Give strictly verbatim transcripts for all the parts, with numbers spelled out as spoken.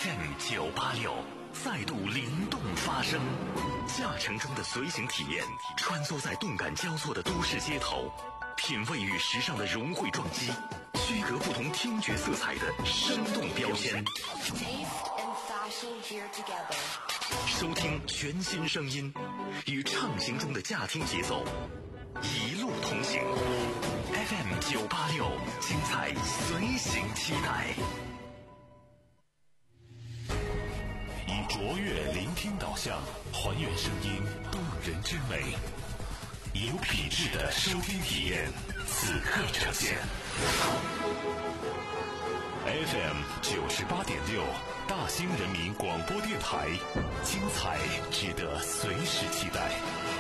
F M 九八六再度灵动发声，驾乘中的随行体验，穿梭在动感交错的都市街头，品味与时尚的融汇撞击，区隔不同听觉色彩的生动标签。收听全新声音，与畅行中的驾听节奏，一路同行。F M 九八六，精彩随行期待。以卓越聆听导向，还原声音动人之美，有品质的收听体验，此刻呈现。F M 九十八点六，大兴人民广播电台，精彩值得随时期待。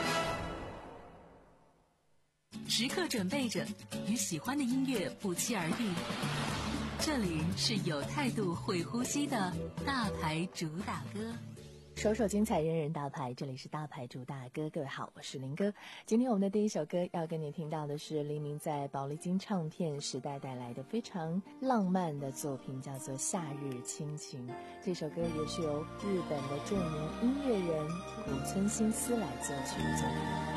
时刻准备着，与喜欢的音乐不期而遇。这里是有态度会呼吸的大牌主打歌， 首首精彩，人人大牌。这里是大牌主打歌，各位好，我是林哥。今天我们的第一首歌要跟你听到的是黎明在宝丽金唱片时代带来的非常浪漫的作品，叫做《夏日亲情》。这首歌也是由日本的著名音乐人古村新司来作曲作曲。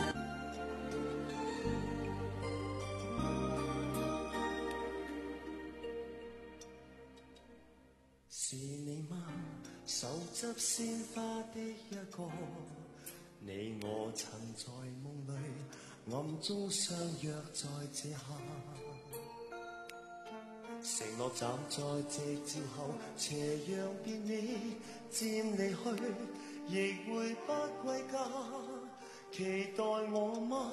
是你嗎？手執鮮花的一個，你我曾在夢裏暗中相約在這下，承諾站在夕照後，斜陽別你漸離去，亦會不歸家，期待我嗎？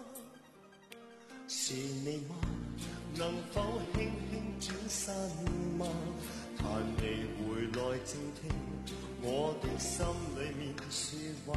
是你嗎？能否輕輕轉身嗎？盼你回來靜聽我的心裏面說話，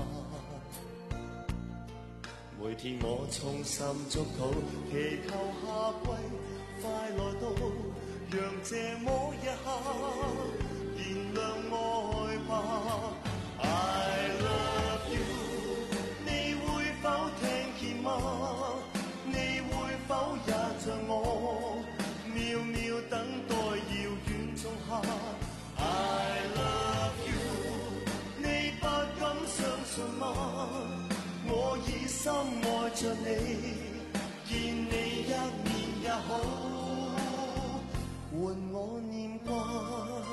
每天我衷心祝禱，祈求夏季快來到，讓這麼一刻燃亮愛吧。I love you， 你會否聽見嗎？你會否也像我秒秒等待遙遠仲夏 I love you， 你不敢相信嗎？我已深愛着你，見你一面也好，換我念掛。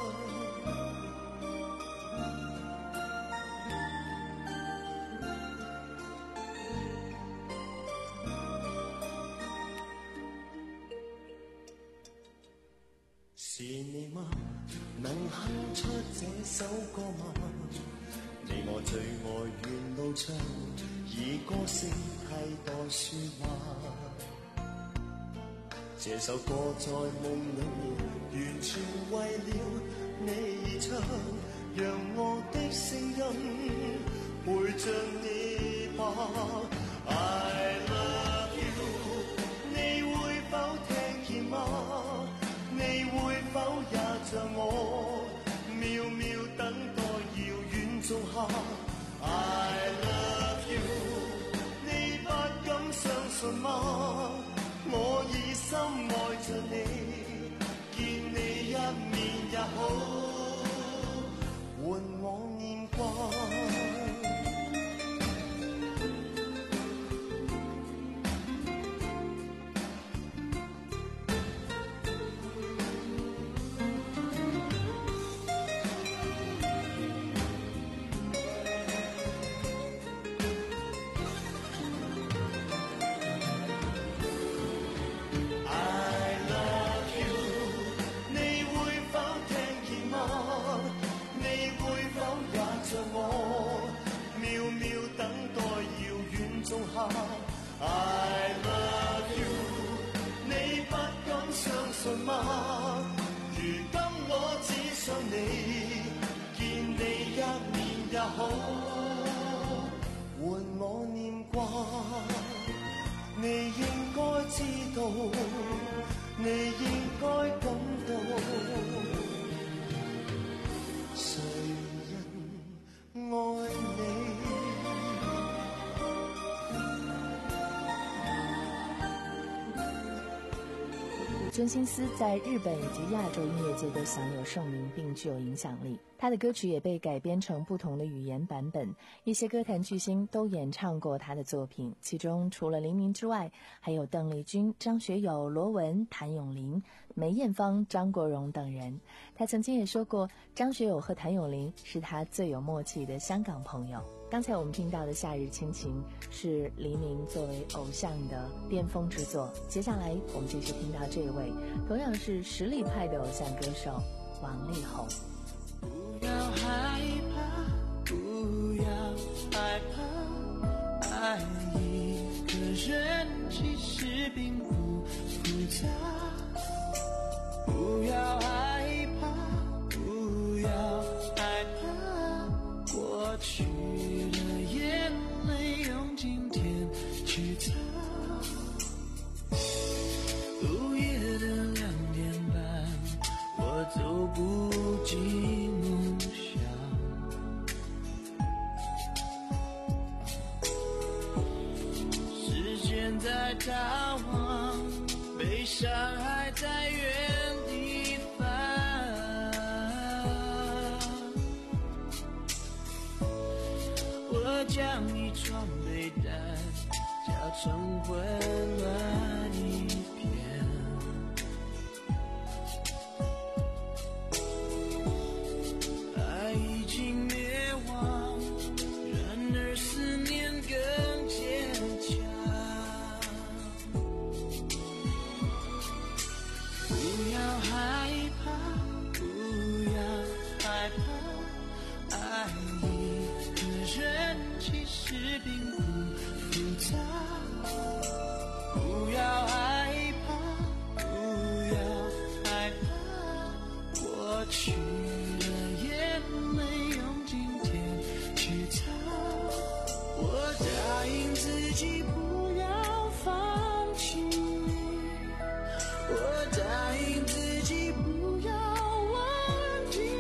是你嗎？能哼出這首歌嗎？你我最愛沿路唱，以歌聲替代說話。這首歌在夢裏完全為了你而唱，讓我的聲音陪着你吧。I love you， 你會否聽見嗎？你會否也像我秒秒等待遙遠仲夏 I love you， 你不敢相信嗎？我已深愛着你，見你一面也好，換我念掛。I love you， 你不敢相信嗎？如今我只想你，見你一面也好，換我念掛。你應該知道，你應該感到，誰人愛你？ 古孙兴思在日本以及亚洲音乐界都享有盛名并具有影响力，他的歌曲也被改编成不同的语言版本，一些歌坛巨星都演唱过他的作品，其中除了黎明之外，还有邓丽君、张学友、罗文、谭咏麟、梅艳芳、张国荣等人。他曾经也说过，张学友和谭咏麟是他最有默契的香港朋友。刚才我们听到的《夏日亲情》是黎明作为偶像的巅峰之作，接下来我们继续听到这位同样是实力派的偶像歌手王力宏。 不要害怕，不要害怕，爱一个人其实并不复杂。不要害怕，不要害怕，过去的眼泪用今天去擦。午夜的两点半，我走不进梦乡。时间在逃亡，悲伤还在原地放。我将一床被单搅成混乱一片，爱已经灭亡，然而思念更坚强。不要害怕，不要害怕，爱一个人其实并不复杂。不要害怕，不要害怕，过去的眼泪用今天去擦。我答应自己不要放弃，我答应自己不要忘记。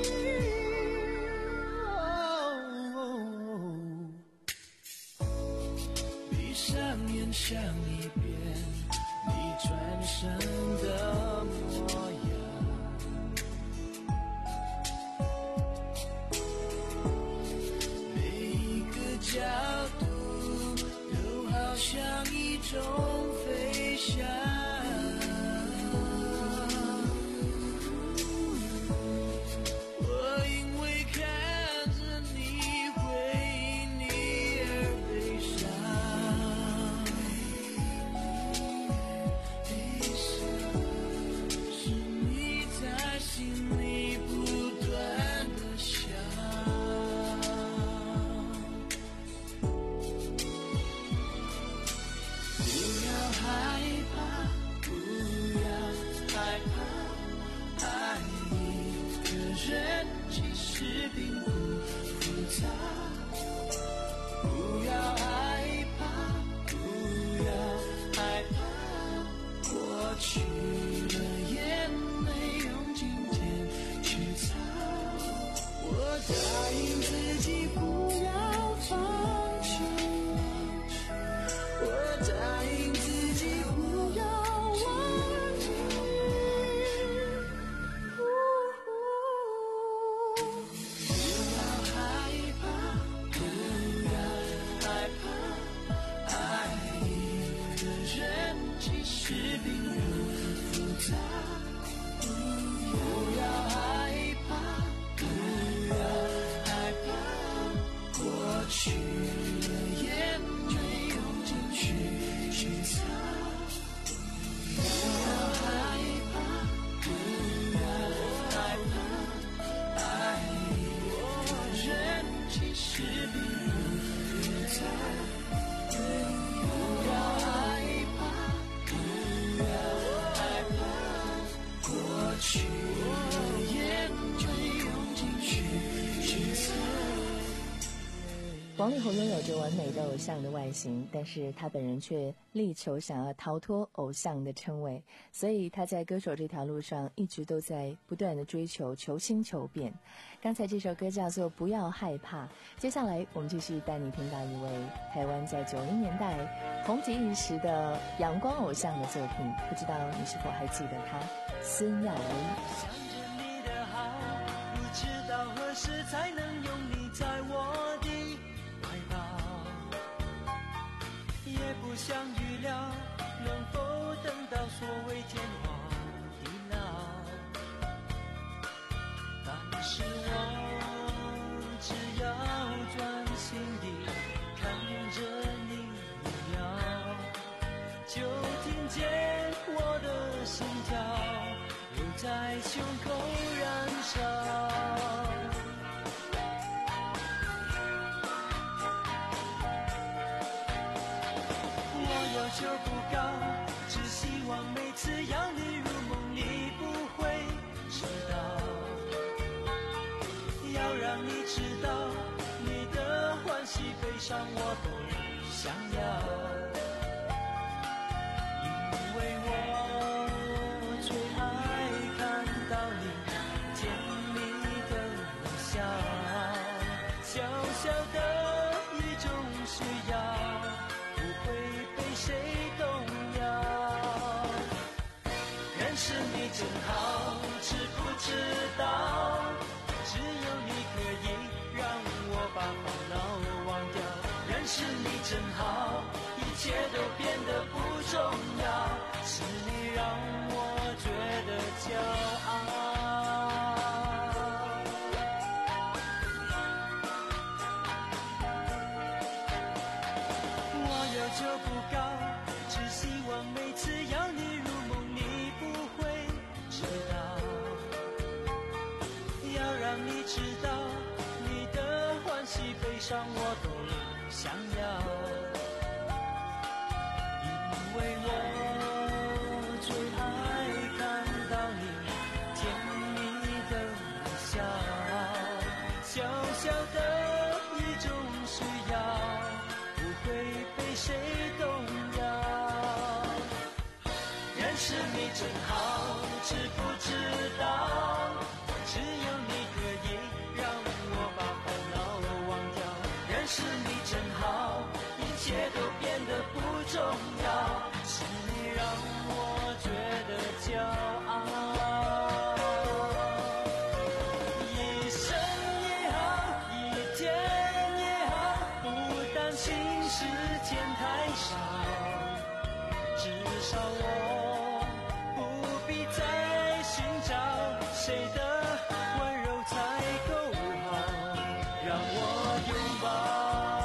闭上眼想一遍你转身的模样，每一个角度都好像一种飞翔。我因为看着你回忆你而悲伤，悲伤是你在心里不断的想。不要害怕，不要害怕，爱一个人其实并不复杂。不要害怕，不要害怕，过去的眼泪用今天去擦。我答应自己不要放弃，我答应自己不要忘记。不要害怕，不要害怕，爱一个人其实并不复杂。不要害怕，不要害怕，过王力宏拥有着完美的偶像的外形，但是他本人却力求想要逃脱偶像的称谓，所以他在歌手这条路上一直都在不断的追求，求新求变。刚才这首歌叫做《不要害怕》，接下来我们继续带你听到一位台湾在九零年代红极一时的阳光偶像的作品，不知道你是否还记得他，孙耀威。 想着你的好，不知道何时才能拥你在我的怀抱，也不想预料能否等到所谓天荒地老，但是我只要专心地看着你一秒，就听见我的心跳又在胸口燃烧。我要求不高，只希望每次要你入梦你不会迟到，要让你知道你的欢喜悲伤我都想要，因为我最爱看到你甜蜜的笑，小小的一种需要不会被谁动摇。认识你真好，知不知道只有你可以让我把烦恼忘掉。认识你真好，一切都变得不重要，是你让我觉得骄傲。我要求不高，只希望每次要你入梦你不会迟到，要让你知道你的欢喜悲伤我都想要，因为我最爱看到你甜蜜的笑，小小的一种需要不会被谁动摇。认识你真好，知不知道只有你可以让我把烦恼忘掉。认识你真好，一切都变得不重要，是你让我觉得骄傲。一生也好，一天也好，不担心时间太少，至少我不必再寻找谁的温柔才够好，让我拥抱。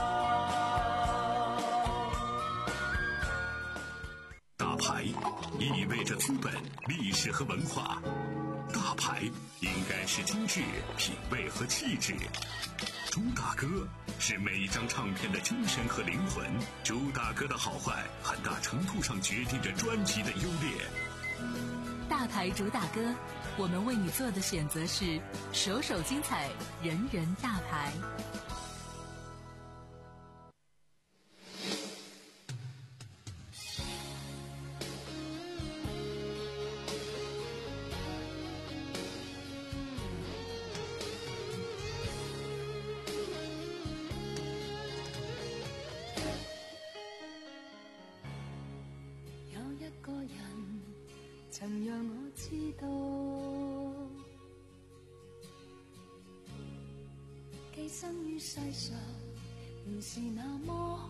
大牌意味着资本、历史和文化，大牌应该是精致、品味和气质。朱大哥是每一张唱片的精神和灵魂，朱大哥的好坏很大程度上决定着专辑的优劣。 大牌主打歌，我们为你做的选择是首首精彩，人人大牌。 有一個人曾讓我知道，寄生於世上原是那麼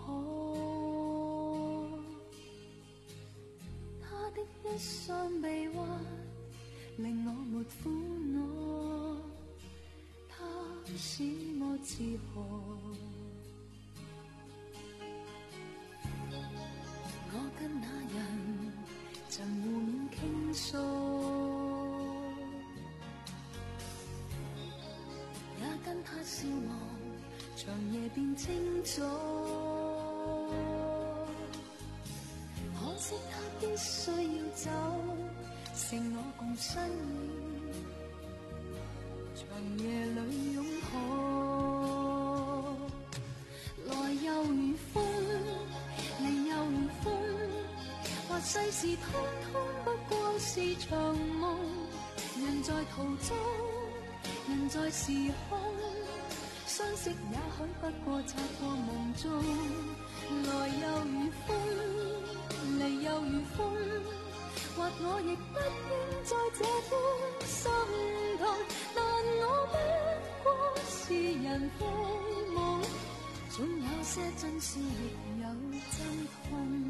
好，他的一雙臂彎令我沒苦惱，他使我自豪，我跟那人曾互勉傾訴，也跟他笑望長夜變清早，可惜他必須要走，剩我共身影，長夜裏擁抱。 事通通不過是場夢，人在途中，人在時空，相識也許不過擦過夢中，來又如風，離又如風，或我亦不應在這般心痛，但我不過是人非夢，總有些真笑亦有真痛。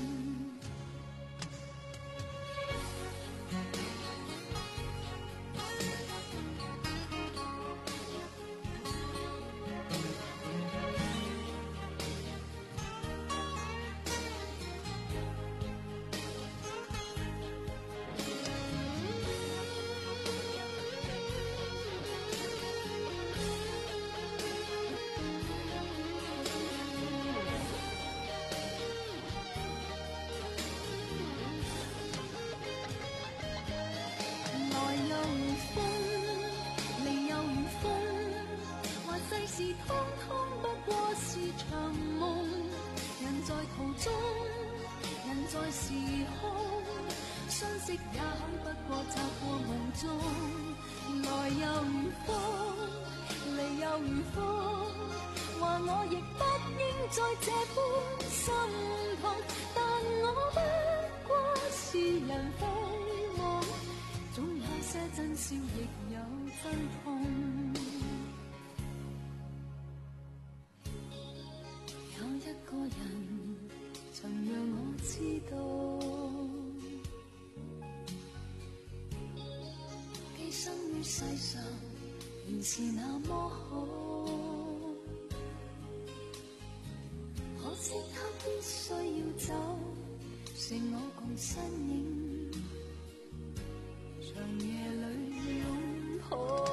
通通不過是場夢，人在途中，人在時空，相識也許不過擦過夢中，來又如風，離又如風，話我亦不應在這般心痛，但我不過是人非夢，總有些真笑亦有真痛。個人曾讓我知道，寄生於世上原是那麼好，可惜他必須要走，剩我共身影，長夜裏擁抱，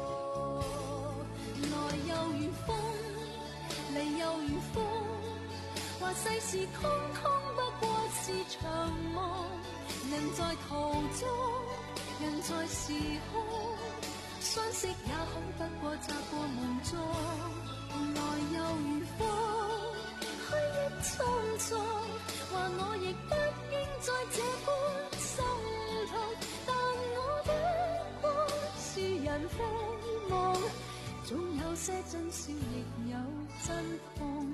來又如風，離又如風，話世事通通不過是場夢，人在途中，人在時空，相識也許不過擦過夢中，來又如風，虛憶匆匆，話我亦不應在這般心痛，但我不過是人非夢，總有些真笑亦有真痛。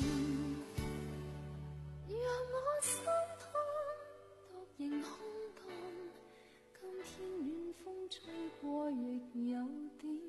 心痛，獨仍空洞，今天遠風吹過亦有點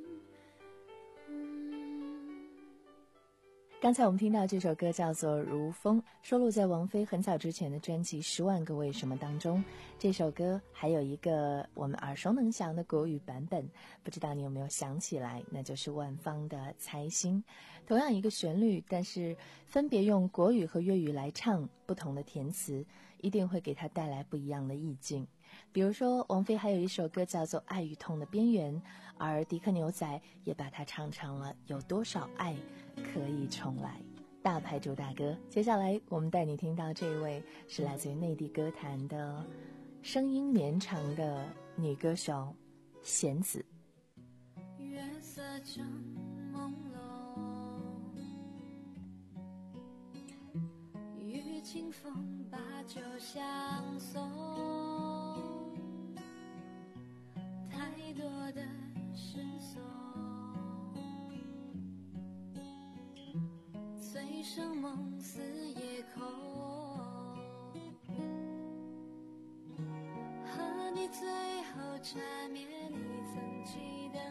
痛。 剛才我們聽到這首歌叫做《如風》，收錄在王菲很早之前的專輯《十萬個為什麼》當中。這首歌還有一個我們耳熟能詳的國語版本，不知道你有沒有想起來，那就是萬芳的《猜心》。同樣一個旋律，但是分別用國語和粵語來唱，不同的填詞一定會給它帶來不一樣的意境。比如說王菲還有一首歌叫做《愛與痛的邊緣》，而迪克牛仔也把它唱成了有多少愛可以重來。大牌主打歌，接下來我們帶你聽到這位是來自於內地歌壇的聲音綿長的女歌手弦子。 月色正朦朧，與清風把酒相送，太多的失蹤，醉生夢死夜空，和你最後纏綿你曾記得，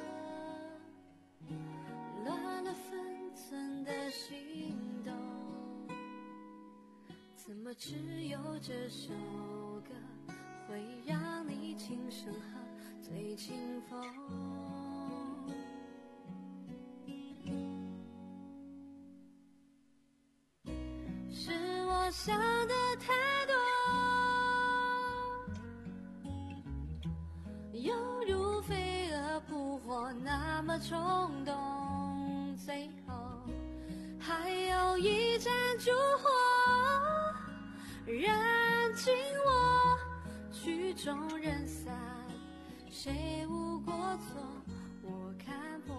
亂了分寸的心動，怎麼只有這首歌會讓你輕聲和最清風，是我想的太多，猶如飛蛾撲火那麼衝動，最後還有一盞燭火燃盡我，曲終人散，誰無過錯我看破。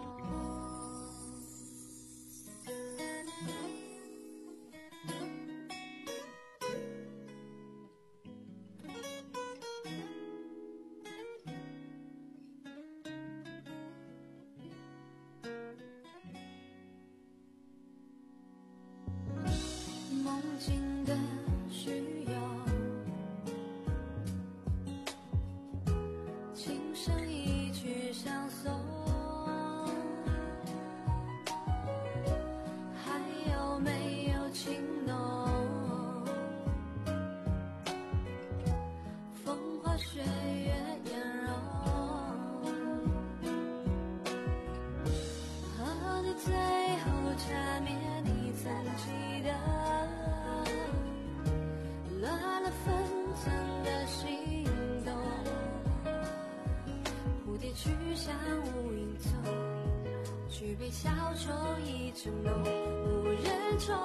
无影踪，举杯消愁一城浓，无人宠。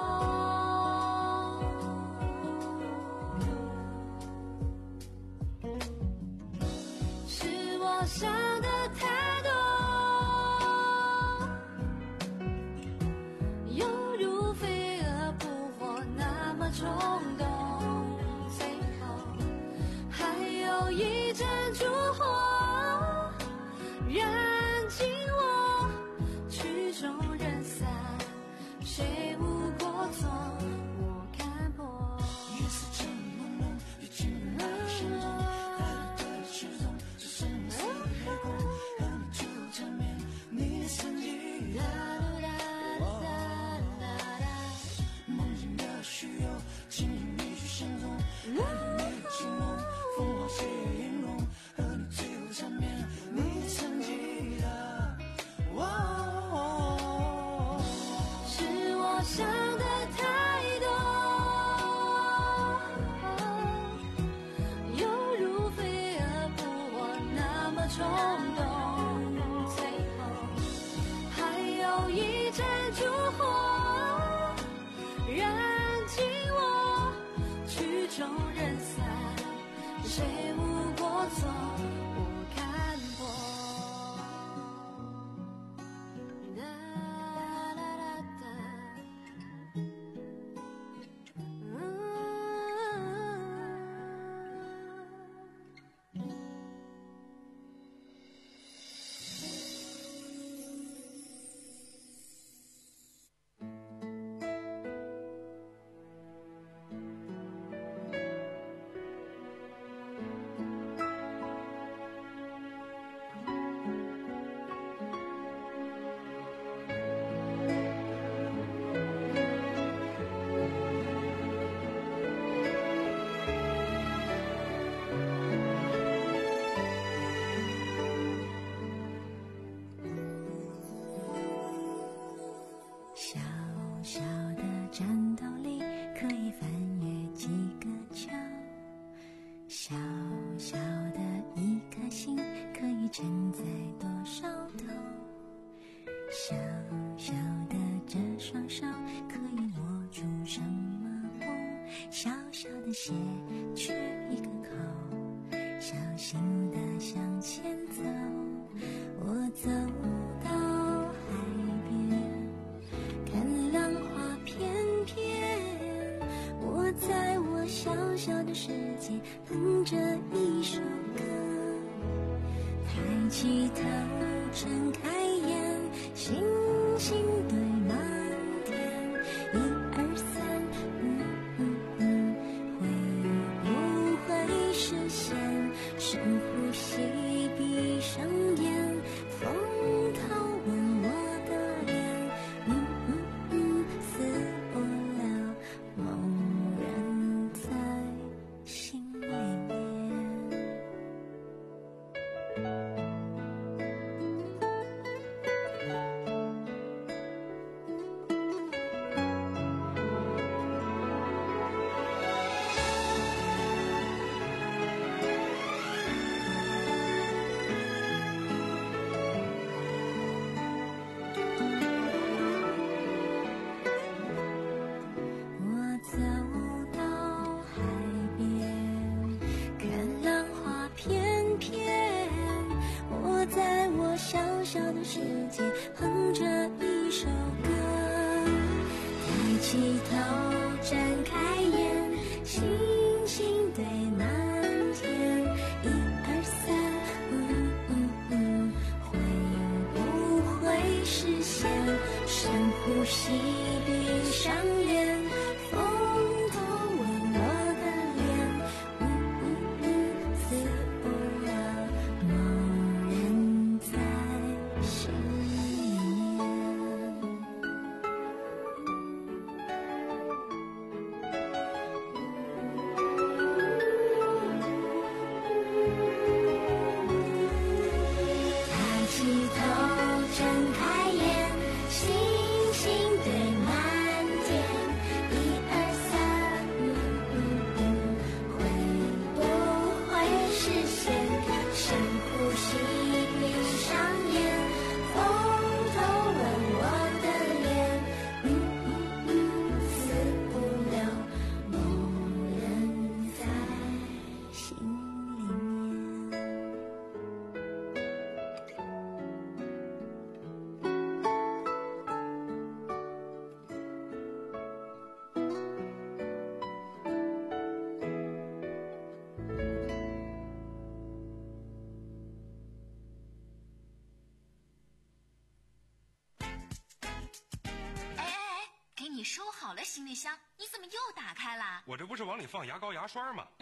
是我想的太多，犹如飞蛾扑火那么冲动，最后还有一盏烛火燃尽我，曲终人散，谁无过错，我看破。 夜色沉朦胧，已进入大心中，爱的失踪，只剩四黑空，和你就缠绵，你曾记得。梦境的虚有，轻轻一句相踪，爱的你情浓，风花雪月映红，和你最后缠绵，你曾记得。 是我想的太多，犹如飞蛾扑火那么冲动，最后还有一盏烛火燃尽我，曲终人散，谁无过错，我看破。哒啦啦哒， 小小的战斗里可以翻越几个桥，小小的一颗心可以承载多少头，小小的这双手可以握住什么梦，小小的鞋去一个口，小心地向前走，我走到海边，看浪花翩翩，我在我小小的世界哼着一首歌，抬起头睁开眼，星星堆满天，一二三，嗯嗯嗯，会不会实现？深呼吸，闭上眼，风头吻我的脸，嗯嗯嗯，似我了，梦人在心里面。我走到海边，看浪花翩翩，我在我小小的世界哼着一首歌，抬起头睁开眼，星星堆满天，一二三，嗯嗯嗯，会不会实现？深呼吸，闭上眼，风头吻我的脸，嗯嗯嗯，似我了，梦人在心里面。抬起头睁开眼，星星堆满天， 你收好了行李箱，你怎么又打开了？ 我这不是往里放牙膏牙刷吗？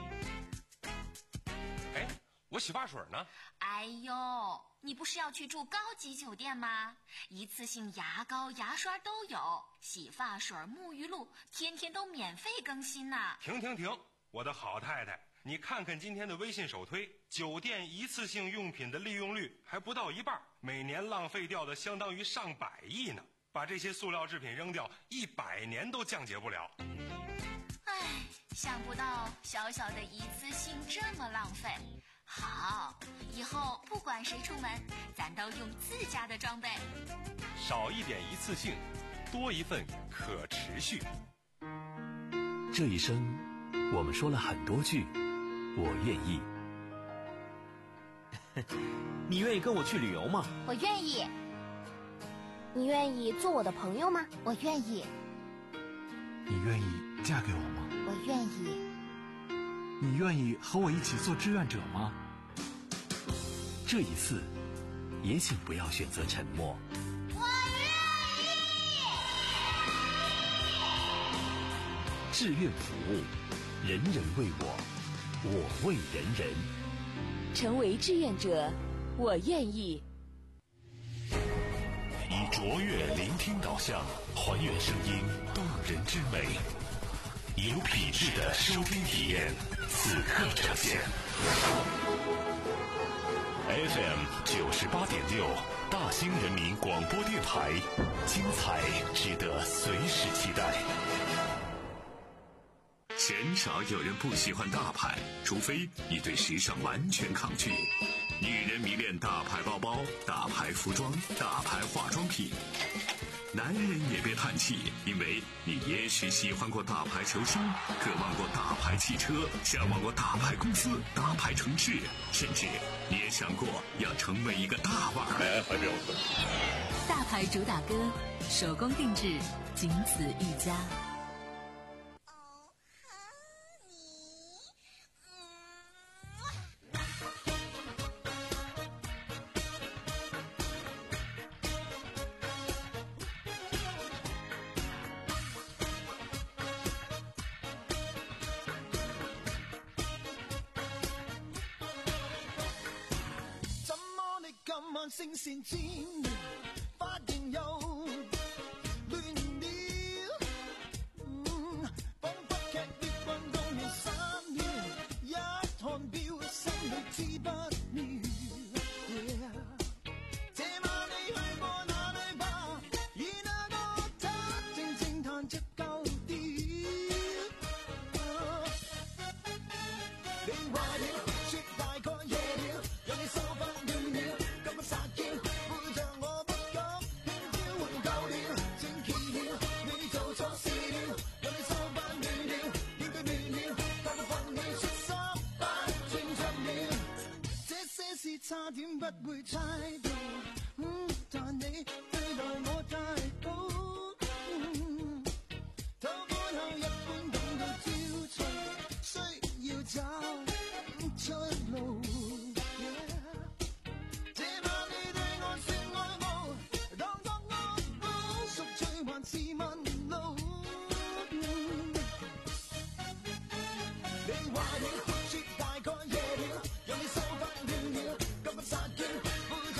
哎，我洗发水呢？ 哎呦，你不是要去住高级酒店吗？一次性牙膏牙刷都有，洗发水沐浴露天天都免费更新呢。 停停停，我的好太太，你看看今天的微信首推，酒店一次性用品的利用率还不到一半，每年浪费掉的相当于上百亿呢。把这些塑料制品扔掉，一百年都降解不了。 唉，想不到小小的一次性这么浪费。好，以后不管谁出门，咱都用自家的装备。 少一点一次性，多一份可持续。这一生，我们说了很多句“我愿意”。 你愿意跟我去旅游吗？ 我愿意。你愿意做我的朋友吗？我愿意。 你愿意嫁给我吗？ 我愿意。 你愿意和我一起做志愿者吗？ 这一次，也请不要选择沉默。 我愿意。志愿服务，人人为我，我为人人。 成为志愿者，我愿意。 以卓越聆听导向，还原声音动人之美，有品质的收听体验，此刻呈现。F M 九十八点六，大兴人民广播电台，精彩值得随时期待。鲜少有人不喜欢大牌，除非你对时尚完全抗拒。女人迷恋大牌包包、大牌服装、大牌化妆品。男人也别叹气，因为你也许喜欢过大牌球星，渴望过大牌汽车，向往过大牌公司、大牌城市，甚至你也想过要成为一个大腕儿。 大牌主打歌，手工定制，仅此一家。 聲線尖銳，發現又亂了，嗯，彷彿劇烈運動完三秒，一看表，心裏知不妙。Yeah. 這晚你去過哪裏吧？與那個他靜靜彈着舊調。你話了，說大概夜了，讓你收翻了了。撒嬌背着我不覺，輕佻換舊了，正奇了，你做錯事了，讓你收翻亂了，要對亂了，但我放你出三百轉着了，這些事差點不會猜到，嗯，但你對待我太好，嗯，偷歡後一般感到焦躁，需要找出路。是問路，你話了，說大概夜了，讓你收翻亂了，今晚撒嬌背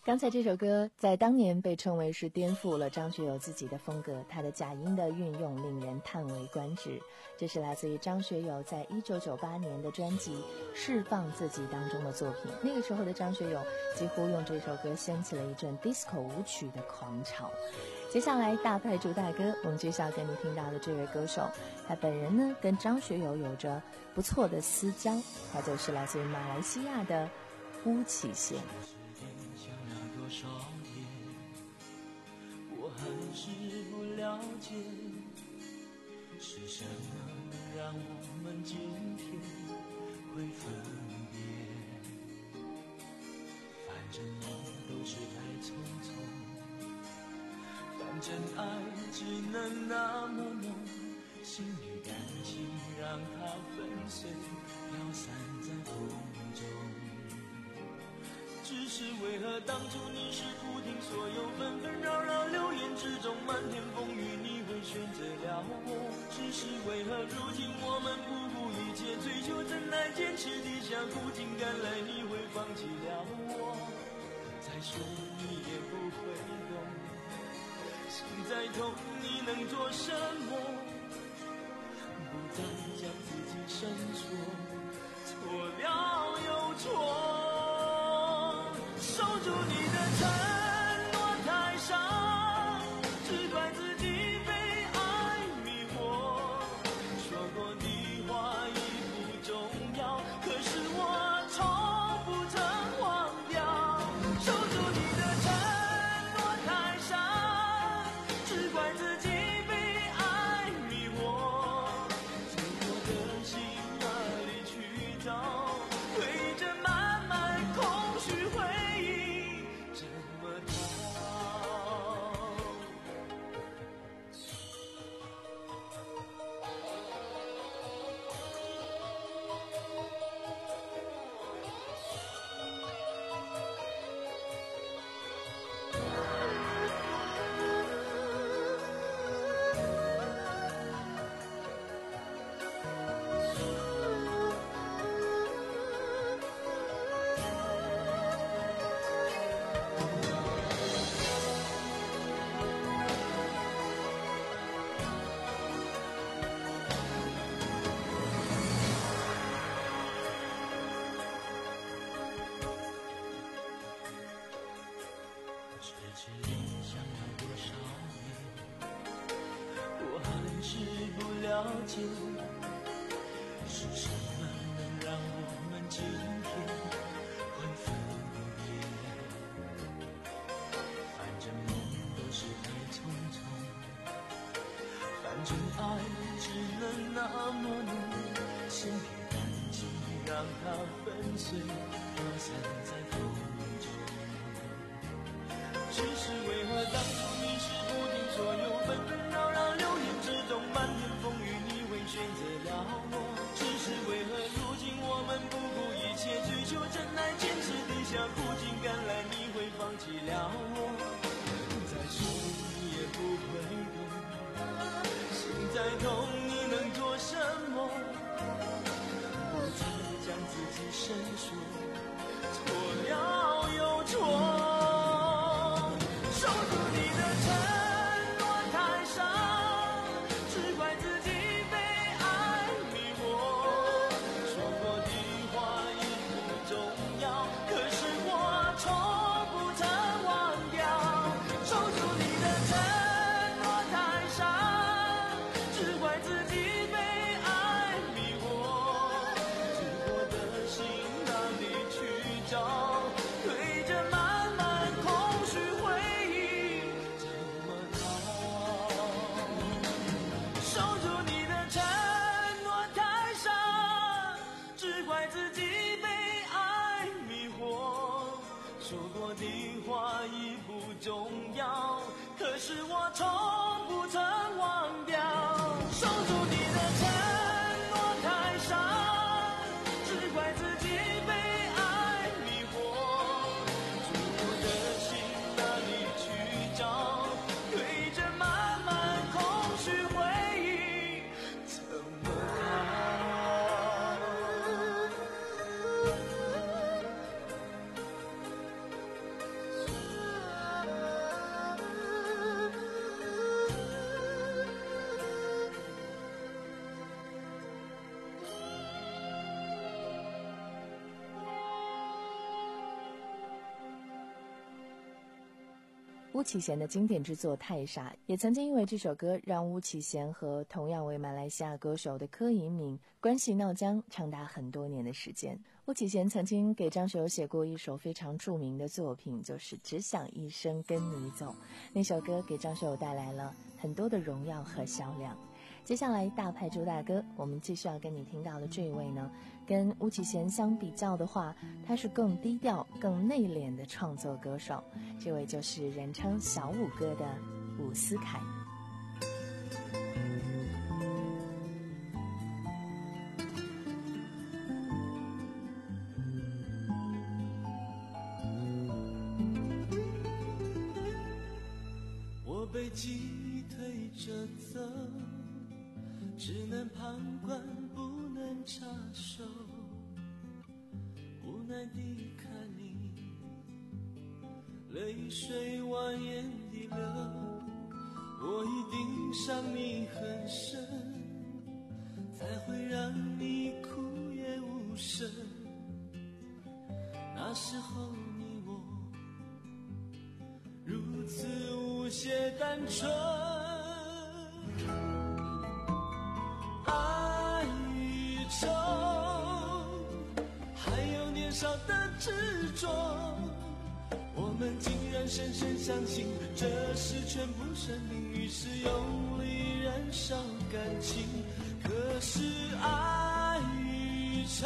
刚才这首歌在当年被称为是颠覆了张学友自己的风格，他的假音的运用令人叹为观止。这是来自于张学友在一九九八年的专辑《释放自己》当中的作品。那个时候的张学友几乎用这首歌掀起了一阵 disco 舞曲的狂潮。接下来大派驻大哥，我们介绍跟你听到的这位歌手，他本人呢跟张学友有着不错的私交，他就是来自于马来西亚的巫启贤。 少年，我还是不了解，是什么让我们今天会分别？反正你都是太匆匆，反正爱只能那么浓，心与感情让它粉碎，飘散在风中。只是为何当初你是不听所有纷纷扰扰流言之中漫天风雨，你会选择了我？只是为何如今我们不顾一切追求真爱，坚持地下苦尽甘来，你会放弃了我？再说你也不会懂，心再痛你能做什么？不再将自己伸缩，错了又错。守住你的承诺太少，只怪自己被爱迷惑。说过的话已不重要，可是我从不曾忘掉。守住你的承诺太少，只怪自己被爱迷惑。寂寞的心哪里去找？对着满满空虚回忆怎么逃？痴痴地想要多少年，我还是不了解，是什么能让我们今天会分别？反正梦都是太匆匆，反正爱只能那么浓，先别感情让它粉碎，飘散在风中。只是为何当初你是不听所有纷纷扰扰流言之中漫天风雨，你会选择了我？只是为何如今我们不顾一切追求真爱，坚持地下苦尽甘来，你会放弃了我？再说你也不会懂，心再痛你能做什么？不再将自己伸缩，错了又错。守住你的承诺太少，只怪自己被爱迷惑。说过的话已不重要，可是我从不曾忘掉。守住你的承诺太少，只怪自己被爱迷惑。执着的心哪里去找？对着满满空虚回忆怎么逃？守住你的承诺太少，只怪自己被爱迷惑。说过的话已不重要，可是我从不曾忘掉。守住你的承诺太少，只怪自己被爱迷惑。执着的心哪里去找？对着满满空虚回忆怎么逃？ 巫启贤的经典之作《太傻》也曾经因为这首歌让巫启贤和同样为马来西亚歌手的柯以敏关系闹僵长达很多年的时间。巫启贤曾经给张学友写过一首非常著名的作品，就是《只想一生跟你走》。那首歌给张学友带来了很多的荣耀和销量。接下来大牌朱大哥，我们继续要跟你听到的这一位呢，跟巫启贤相比较的话，他是更低调更内敛的创作歌手，这位就是人称小伍哥的伍思凯。 我被记忆推着走，只能旁观不能插手，无奈地看你泪水蜿蜒地流，我一定伤你很深，才会让你哭也无声。那时候你我如此无邪单纯，爱与愁，还有年少的执着，我们竟然深深相信这是全部生命，于是用力燃烧感情。可是爱与愁，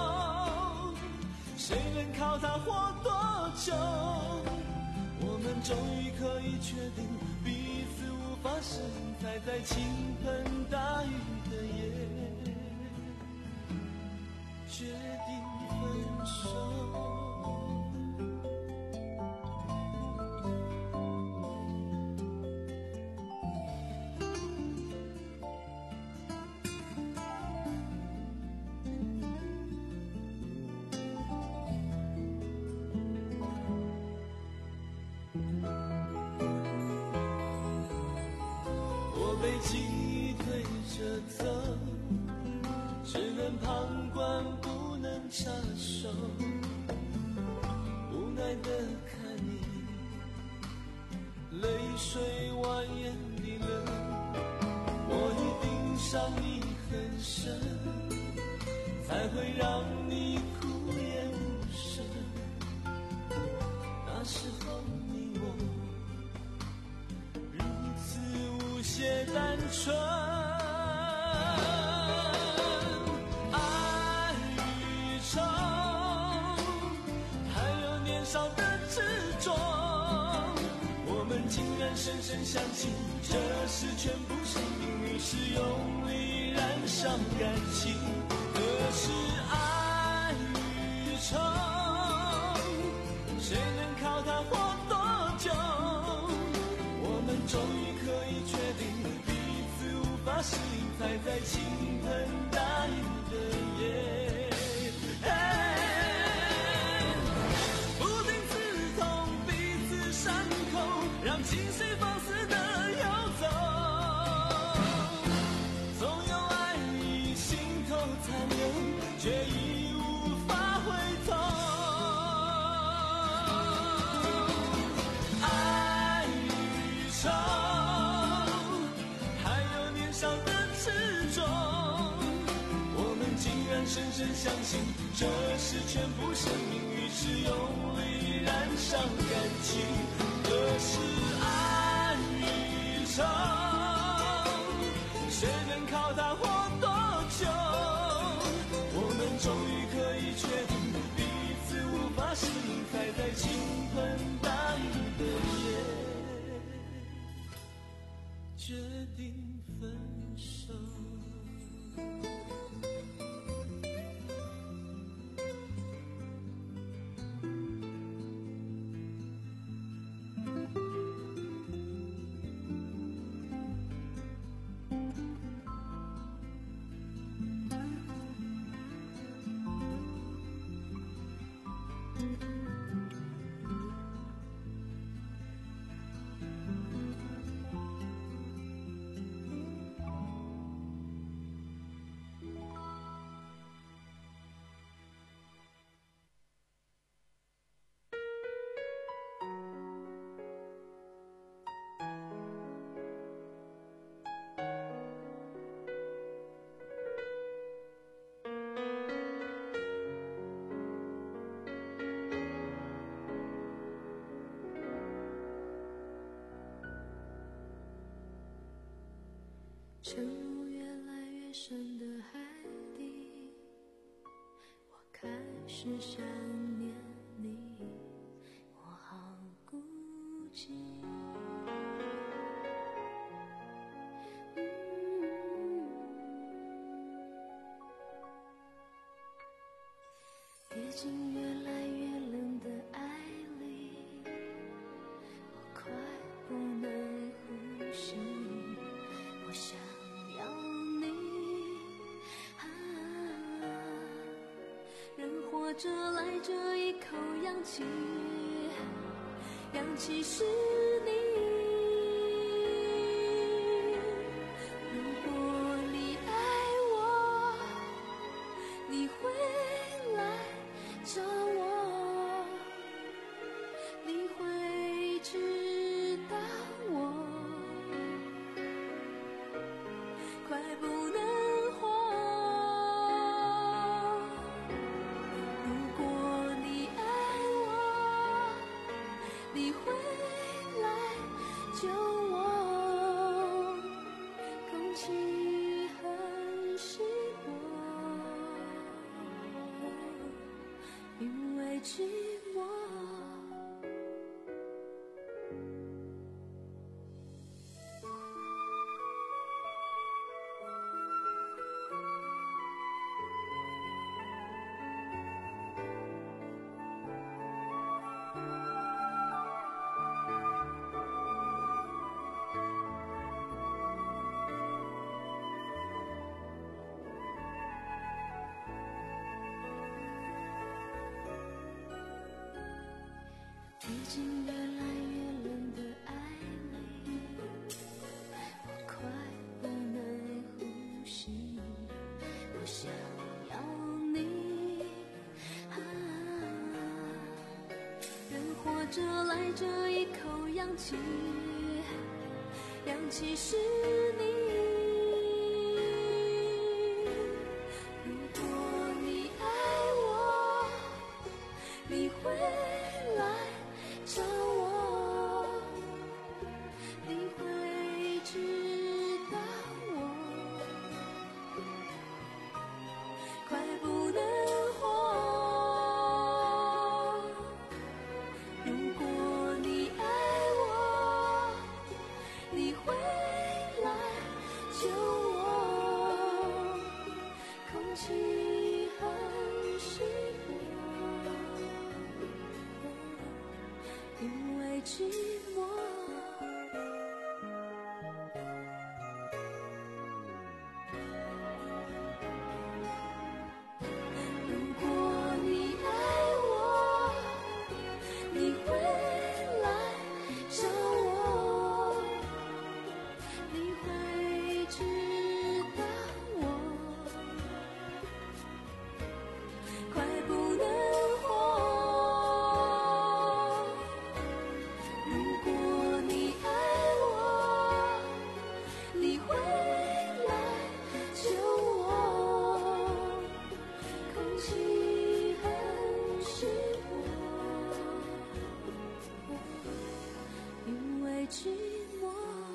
谁能靠它活多久？我们终于可以确定彼此无法适应，才在倾盆大雨的夜决定分手。被记忆推着走，只能旁观不能插手，无奈地看你泪水蜿蜒地流，我一定伤你很深，才会让你哭也无声。那时候你我无邪单纯，爱与愁，还有年少的执着，我们竟然深深相信这是全部生命，于是用力燃烧感情。可是爱与愁，谁能靠它活多久？我们终于可以确定彼此无法适应，才在倾盆大雨的夜不停刺痛彼此伤口，让情绪放肆地游走，总有爱意心头残留，却已无法回头。爱与愁，深深相信这是全部生命，于是用力燃烧感情。可是爱与愁，谁能靠它活多久？我们终于可以确定彼此无法适应，才在倾盆大雨的夜决定分手。 沉入越来越深的海底，我开始想念你，我好孤寂。跌进越来越冷的爱里，我快不能呼吸，我想要你，啊，人活着来这一口氧气，氧气是你。如果你爱我，你会来找我，你会知道我快不能活。如果你爱我，你会来救我。空气很稀薄，因为寂寞。跌进越来越冷的爱里，我快不能呼吸，我想要你，啊，人活着来这一口氧气，氧气是你。如果你爱我，你会来找我，你会知道我快不能活。如果你爱我，你会来救我。空气很稀薄，因为寂寞。如果你爱我，你会来找我，你会知道我快不能活。如果你爱我，你会来救我。空气很稀薄，因为寂寞。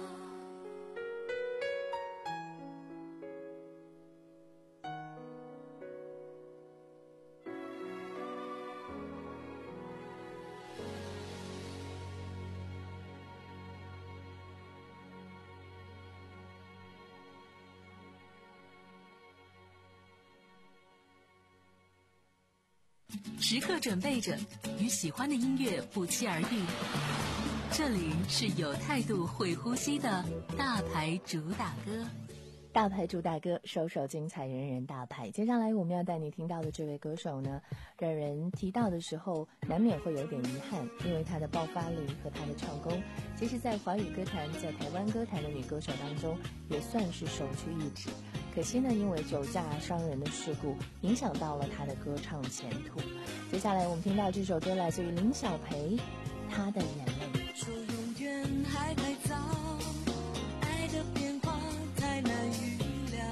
时刻准备着，与喜欢的音乐不期而遇。这里是有态度、会呼吸的大牌主打歌。 大牌主打歌，首首精彩，人人大牌。接下来我们要带你听到的这位歌手呢，让人提到的时候难免会有点遗憾，因为她的爆发力和她的唱功，其实在华语歌坛，在台湾歌坛的女歌手当中也算是首屈一指。可惜呢，因为酒驾伤人的事故，影响到了她的歌唱前途。接下来我们听到这首歌来自于林小培，她的眼泪。 说永远还太早，爱的变化太难预料，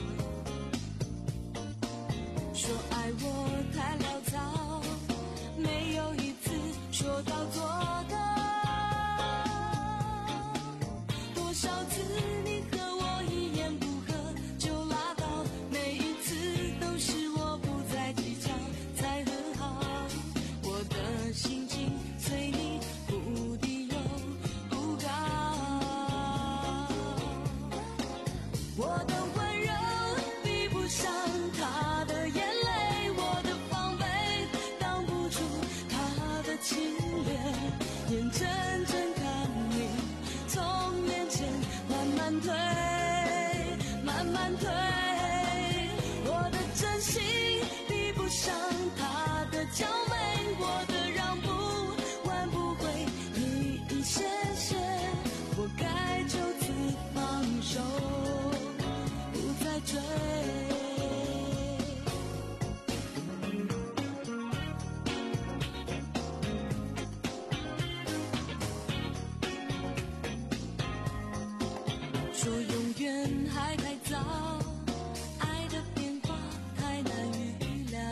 说爱我太潦草，没有一次说到做到，多少次你和我一言不慢退，慢慢退。我的真心比不上他的娇媚，我的让步挽不回你一些些，我该就此放手，不再追。说永远还太早，爱的变化太难预料，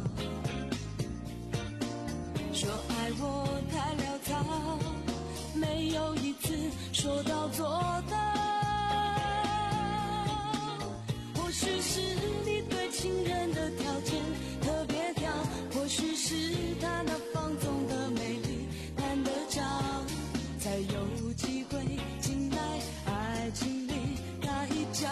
说爱我太潦草，没有一次说到做到。或许是你对情人的条件特别挑，或许是他那放纵的美丽难得着，才有机会进来爱情里打一架。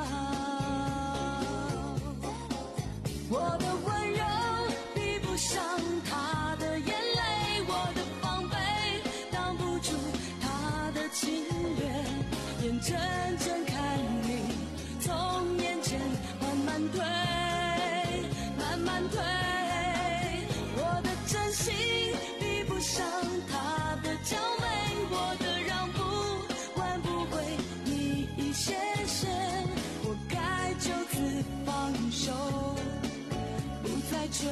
我的温柔比不上他的眼泪，我的防备挡不住他的侵略，眼睁睁看你从眼前慢慢退，慢慢退。我的真心比不上他的娇媚，我的让步挽不回你一些些，我该就此放手，不再追。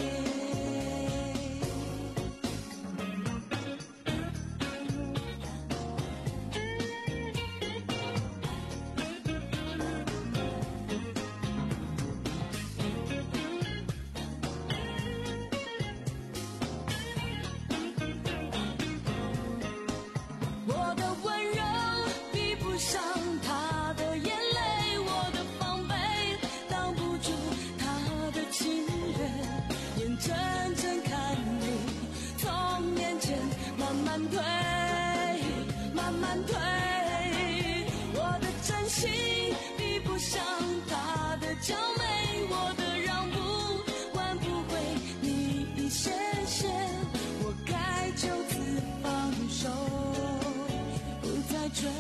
我的温柔比不上他的眼泪，我的防备挡不住他的侵略，眼睁睁看你从眼前慢慢退，慢慢退。我的真心比不上他的娇媚，我的让步挽不回你一些些，我该就此放手，不再追。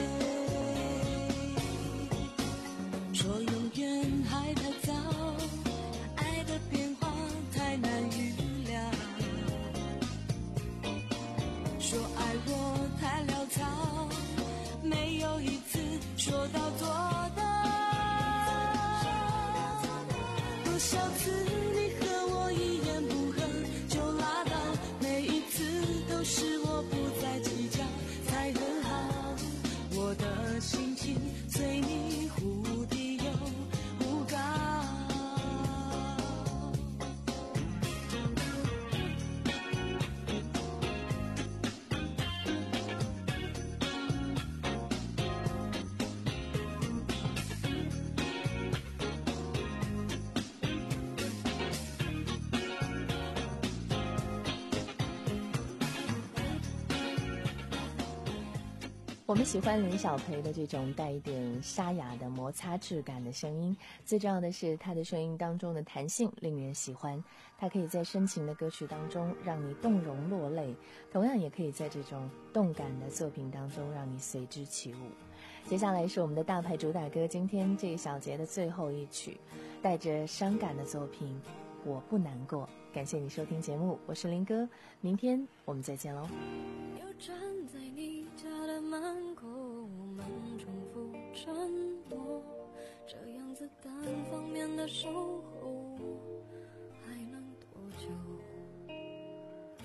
说永远还太早，爱的变化太难预料，说爱我太潦草，没有一次说到做到。多少次你和我一言不合就拉倒，每一次都是我不再计较才很好，我的心情随你忽低又忽高。 我们喜欢林小培的这种带一点沙哑的摩擦质感的声音，最重要的是她的声音当中的弹性令人喜欢，她可以在深情的歌曲当中让你动容落泪，同样也可以在这种动感的作品当中让你随之起舞。接下来是我们的大牌主打歌，今天这一小节的最后一曲，带着伤感的作品《我不难过》。感谢你收听节目，我是林哥，明天我们再见喽。 又站在你家的门口，我们重复承诺，这样子单方面的守候还能多久？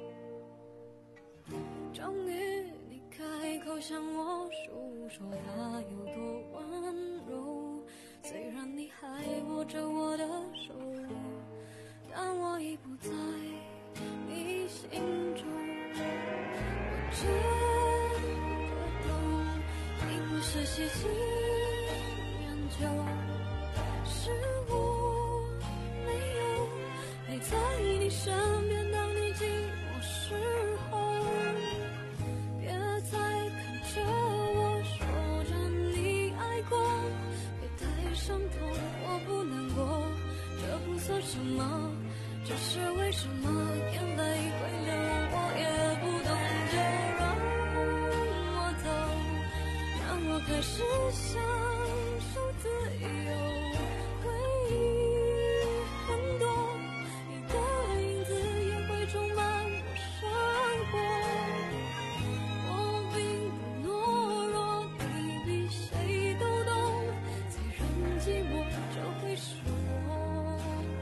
终于你开口向我诉说他有多温柔，虽然你还握着我的手，但我已不在你心中。我觉得懂，你不是喜新厌旧，是我没有陪在你身边，当你寂寞时候，别再看着我说着你爱过，别太伤痛，我不难过，这不算什么，只是为什么眼泪会流，我也不懂，就让我走，让我陪开始享受自由，回忆很多，你的影子也会充满我生活。我并不懦弱，你比谁都懂，再让寂寞这会是我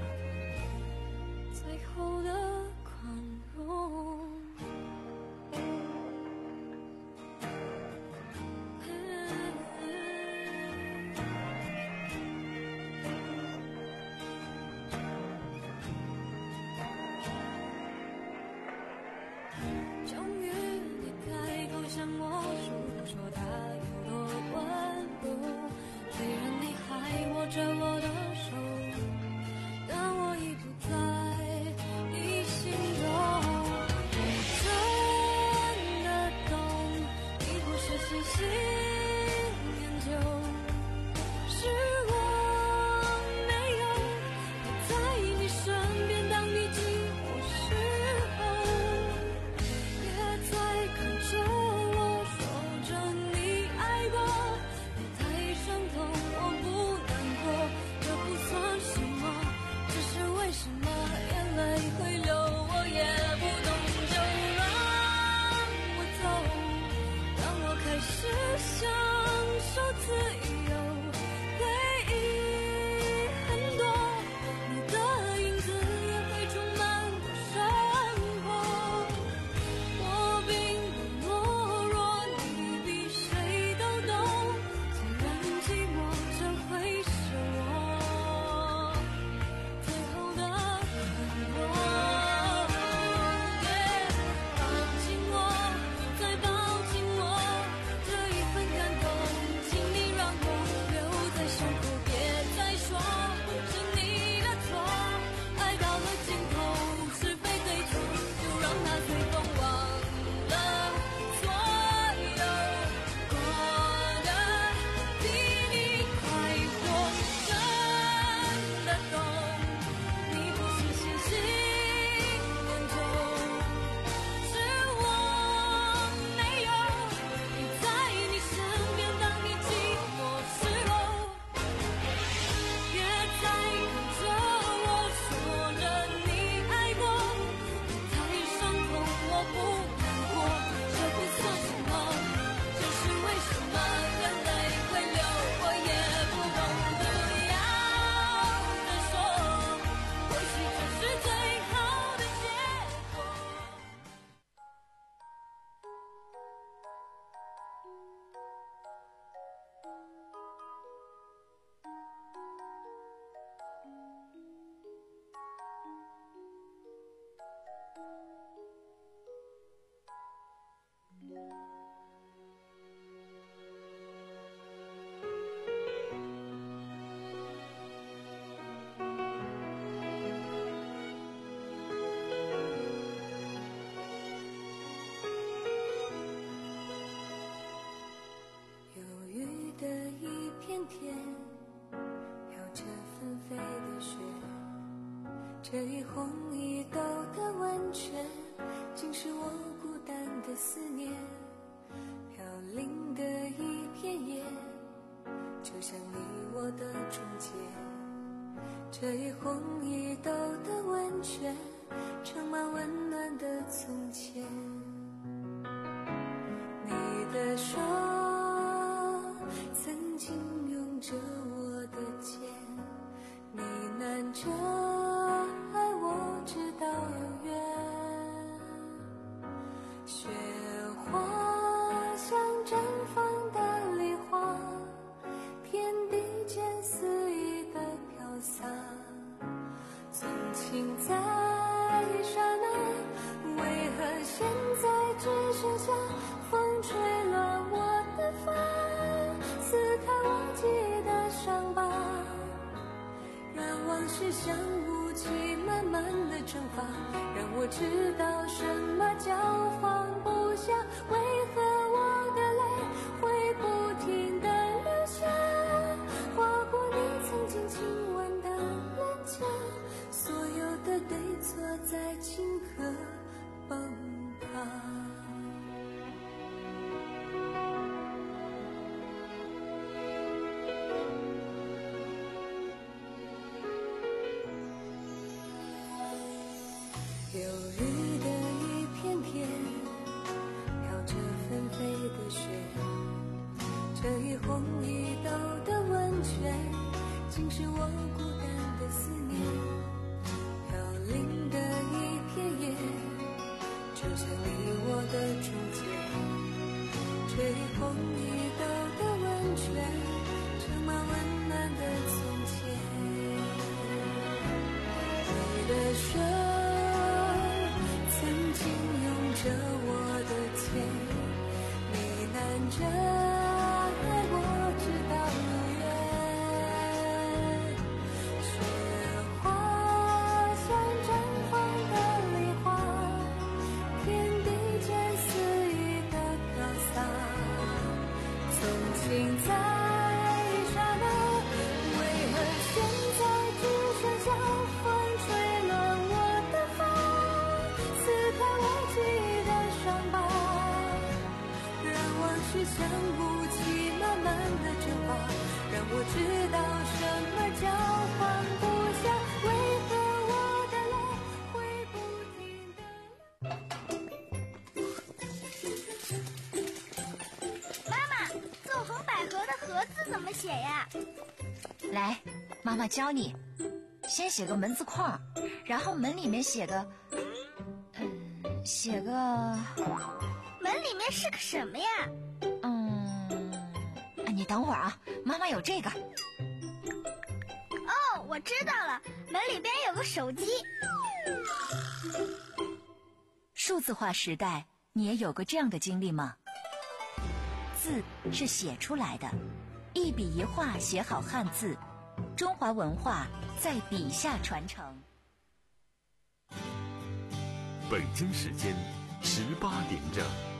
最后的宽容。终于你开口向我诉说他有多温柔，虽然你还握着我的手，但我已不在你心中。真的懂，你不是细心研究，是我没有在你身边，当你寂寞时候，别再看着我，说着你爱过，别太伤痛，我不难过，这不算什么，只是为什么眼泪会流，我也不懂，就让我走，让我开始享受自由，回忆很多，你的影子也会充满我生活。我并不懦弱，你比谁都懂，虽然寂寞这会是我最后的宽容。抱紧我，再抱紧我，这一份感动，请你让我留在胸口，别再说是你的错，爱到了尽头，是非对错，就让它随风忘了所有，过得比你快活。真的懂，你不是细心研究，是我没有你在你身边，当你寂寞时候，别再看着我，说着你爱过，别太伤痛，我不难过，这不算什么，只是为什么眼泪会流，我也不懂，不要再说，或许这是最好的结果。忧郁的一片天，飘着纷飞的雪，这一红一豆的温泉，竟是我孤单的思念。飘零的一片叶，就像你我的终结，这一红一豆的温泉，盛满温暖的从前。你的手曾经拥着我的肩，呢喃着爱我直到永远。雪花像绽放的梨花，天地间肆意的飘洒。从情在一刹那，为何现在只剩下风吹乱我的发，撕开我记忆的伤疤，让往事像雾气慢慢的蒸发，让我知道什么叫放不下，为何我的泪会不停的流下，划过你曾经亲吻的脸颊，所有的对错在顷刻崩塌。 雪，这一红一豆的温泉，竟是我孤单的思念。飘零的一片叶，就像你我的终结。这一红一豆的温泉，盛满温暖的从前。你的手曾经拥着我的肩，呢喃着爱我直到永远。雪花像绽放的梨花，天地间肆意的飘洒。从今在一刹那，为何现在只剩下风吹乱我的发，撕开我记忆的伤疤，让往事像雾气慢慢的蒸发，让我知道什么叫放不下，为何我的泪会不停的。 妈妈，纵横捭阖的阖字怎么写呀？ 来，妈妈教你。先写个门字框，然后门里面写个，嗯，写个， 门里面是个什么呀？ 嗯，你等会儿啊，妈妈有这个。 哦，我知道了，门里边有个手机。 数字化时代，你也有过这样的经历吗？字是写出来的，一笔一画写好汉字，中华文化在笔下传承。 北京时间十八点整。